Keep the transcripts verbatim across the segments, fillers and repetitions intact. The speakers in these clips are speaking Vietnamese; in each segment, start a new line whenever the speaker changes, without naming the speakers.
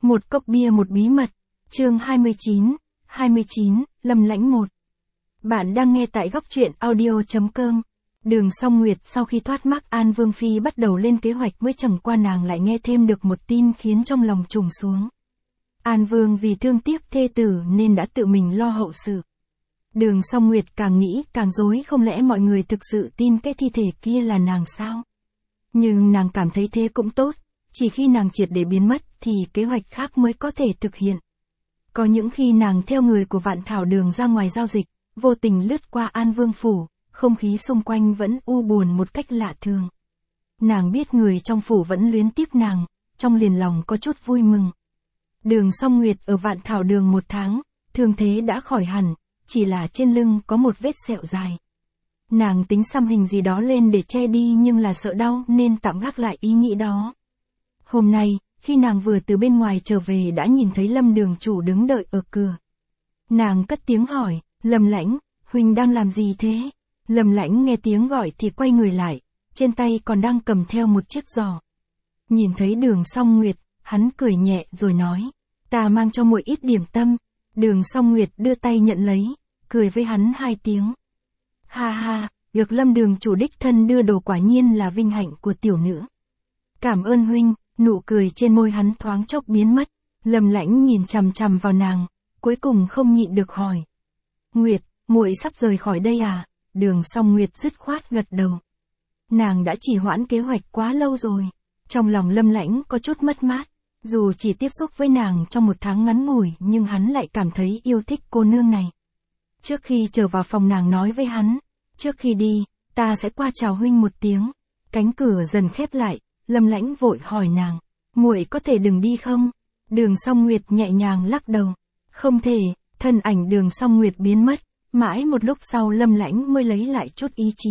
Một cốc bia một bí mật, chương hai mươi chín, hai mươi chín, Lâm Lãnh một. Bạn đang nghe tại góc truyện audio chấm com. Đường Song Nguyệt sau khi thoát mắc An Vương Phi bắt đầu lên kế hoạch mới chẳng qua nàng lại nghe thêm được một tin khiến trong lòng trùng xuống. An Vương vì thương tiếc thê tử nên đã tự mình lo hậu sự. Đường Song Nguyệt càng nghĩ càng rối, không lẽ mọi người thực sự tin cái thi thể kia là nàng sao? Nhưng nàng cảm thấy thế cũng tốt, chỉ khi nàng triệt để biến mất thì kế hoạch khác mới có thể thực hiện. Có những khi nàng theo người của Vạn Thảo Đường ra ngoài giao dịch, vô tình lướt qua An Vương phủ, không khí xung quanh vẫn u buồn một cách lạ thường. Nàng biết người trong phủ vẫn luyến tiếc nàng, trong liền lòng có chút vui mừng. Đường Song Nguyệt ở Vạn Thảo Đường một tháng, thương thế đã khỏi hẳn, chỉ là trên lưng có một vết sẹo dài. Nàng tính xăm hình gì đó lên để che đi nhưng là sợ đau nên tạm gác lại ý nghĩ đó. Hôm nay, khi nàng vừa từ bên ngoài trở về đã nhìn thấy Lâm đường chủ đứng đợi ở cửa. Nàng cất tiếng hỏi, Lâm Lãnh, huynh đang làm gì thế? Lâm Lãnh nghe tiếng gọi thì quay người lại, trên tay còn đang cầm theo một chiếc giỏ. Nhìn thấy Đường Song Nguyệt, hắn cười nhẹ rồi nói, ta mang cho muội ít điểm tâm. Đường Song Nguyệt đưa tay nhận lấy, cười với hắn hai tiếng. Ha ha, được Lâm đường chủ đích thân đưa đồ quả nhiên là vinh hạnh của tiểu nữ. Cảm ơn huynh. Nụ cười trên môi hắn thoáng chốc biến mất. Lâm Lãnh nhìn chằm chằm vào nàng, cuối cùng không nhịn được hỏi. Nguyệt, muội sắp rời khỏi đây à? Đường Song Nguyệt dứt khoát gật đầu. Nàng đã trì hoãn kế hoạch quá lâu rồi. Trong lòng Lâm Lãnh có chút mất mát. Dù chỉ tiếp xúc với nàng trong một tháng ngắn ngủi nhưng hắn lại cảm thấy yêu thích cô nương này. Trước khi trở vào phòng nàng nói với hắn, trước khi đi, ta sẽ qua chào huynh một tiếng. Cánh cửa dần khép lại. Lâm Lãnh vội hỏi nàng, muội có thể đừng đi không? Đường Song Nguyệt nhẹ nhàng lắc đầu, không thể. Thân ảnh Đường Song Nguyệt biến mất, mãi một lúc sau Lâm Lãnh mới lấy lại chút ý chí.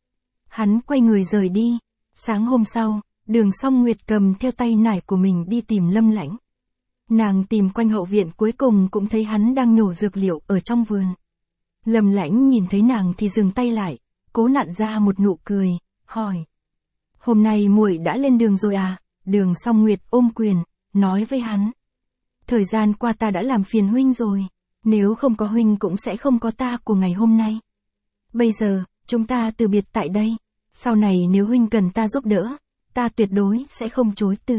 Hắn quay người rời đi. Sáng hôm sau, Đường Song Nguyệt cầm theo tay nải của mình đi tìm Lâm Lãnh. Nàng tìm quanh hậu viện cuối cùng cũng thấy hắn đang nhổ dược liệu ở trong vườn. Lâm Lãnh nhìn thấy nàng thì dừng tay lại, cố nặn ra một nụ cười, hỏi. Hôm nay muội đã lên đường rồi à? Đường Song Nguyệt ôm quyền, nói với hắn. Thời gian qua ta đã làm phiền huynh rồi, nếu không có huynh cũng sẽ không có ta của ngày hôm nay. Bây giờ, chúng ta từ biệt tại đây, sau này nếu huynh cần ta giúp đỡ, ta tuyệt đối sẽ không chối từ.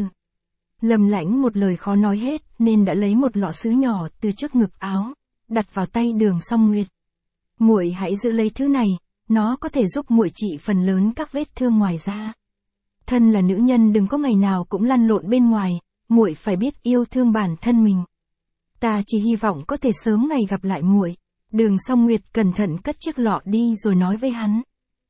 Lâm Lãnh một lời khó nói hết nên đã lấy một lọ sứ nhỏ từ trước ngực áo, đặt vào tay Đường Song Nguyệt. Muội hãy giữ lấy thứ này, nó có thể giúp muội trị phần lớn các vết thương ngoài da. Thân là nữ nhân đừng có ngày nào cũng lăn lộn bên ngoài, muội phải biết yêu thương bản thân mình. Ta chỉ hy vọng có thể sớm ngày gặp lại muội. Đường Song Nguyệt cẩn thận cất chiếc lọ đi rồi nói với hắn.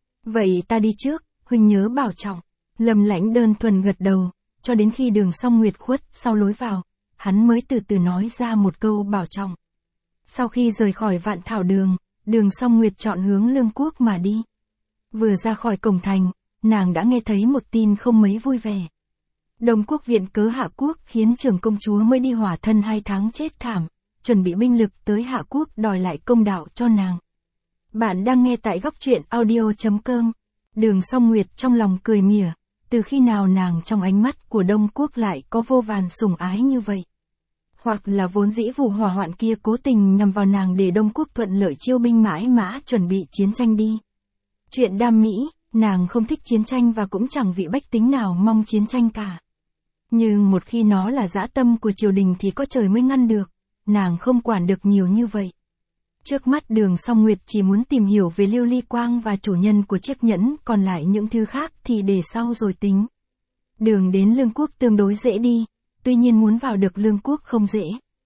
Vậy ta đi trước, huynh nhớ bảo trọng. Lâm Lãnh đơn thuần gật đầu, cho đến khi Đường Song Nguyệt khuất sau lối vào, hắn mới từ từ nói ra một câu bảo trọng. Sau khi rời khỏi Vạn Thảo Đường, Đường Song Nguyệt chọn hướng Lương Quốc mà đi. Vừa ra khỏi cổng thành, nàng đã nghe thấy một tin không mấy vui vẻ. Đông Quốc viện cớ Hạ Quốc khiến trưởng công chúa mới đi hỏa thân hai tháng chết thảm, chuẩn bị binh lực tới Hạ Quốc đòi lại công đạo cho nàng. Bạn đang nghe tại góc truyện audio chấm com. Đường Song Nguyệt trong lòng cười mỉa, từ khi nào nàng trong ánh mắt của Đông Quốc lại có vô vàn sủng ái như vậy. Hoặc là vốn dĩ vụ hỏa hoạn kia cố tình nhằm vào nàng để Đông Quốc thuận lợi chiêu binh mãi mã chuẩn bị chiến tranh đi. Chuyện đam mỹ. Nàng không thích chiến tranh và cũng chẳng vị bách tính nào mong chiến tranh cả. Nhưng một khi nó là dã tâm của triều đình thì có trời mới ngăn được, nàng không quản được nhiều như vậy. Trước mắt Đường Song Nguyệt chỉ muốn tìm hiểu về Lưu Ly Quang và chủ nhân của chiếc nhẫn, còn lại những thứ khác thì để sau rồi tính. Đường đến Lương Quốc tương đối dễ đi, tuy nhiên muốn vào được Lương Quốc không dễ.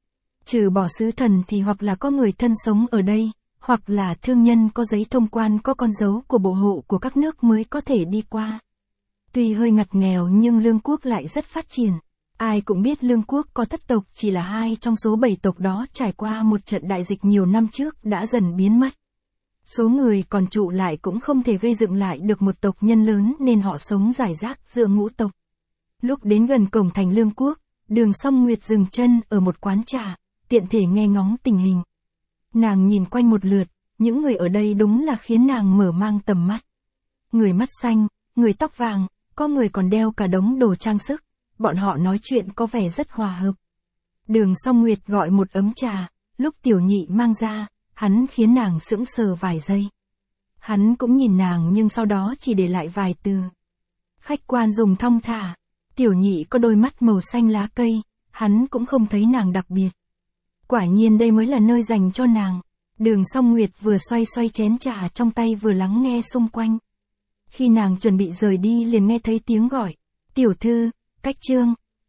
Trừ bỏ sứ thần thì hoặc là có người thân sống ở đây, hoặc là thương nhân có giấy thông quan có con dấu của bộ hộ của các nước mới có thể đi qua. Tuy hơi ngặt nghèo nhưng Lương Quốc lại rất phát triển. Ai cũng biết Lương Quốc có thất tộc, chỉ là hai trong số bảy tộc đó trải qua một trận đại dịch nhiều năm trước đã dần biến mất. Số người còn trụ lại cũng không thể gây dựng lại được một tộc nhân lớn nên họ sống rải rác giữa ngũ tộc. Lúc đến gần cổng thành Lương Quốc, Đường Song Nguyệt dừng chân ở một quán trà, tiện thể nghe ngóng tình hình. Nàng nhìn quanh một lượt, những người ở đây đúng là khiến nàng mở mang tầm mắt. Người mắt xanh, người tóc vàng, có người còn đeo cả đống đồ trang sức, bọn họ nói chuyện có vẻ rất hòa hợp. Đường Song Nguyệt gọi một ấm trà, lúc Tiểu Nhị mang ra, hắn khiến nàng sững sờ vài giây. Hắn cũng nhìn nàng nhưng sau đó chỉ để lại vài từ. Khách quan dùng thong thả. Tiểu Nhị có đôi mắt màu xanh lá cây, hắn cũng không thấy nàng đặc biệt. Quả nhiên đây mới là nơi dành cho nàng. Đường Song Nguyệt vừa xoay xoay chén trà trong tay vừa lắng nghe xung quanh. Khi nàng chuẩn bị rời đi liền nghe thấy tiếng gọi. Tiểu thư, Cách Trương.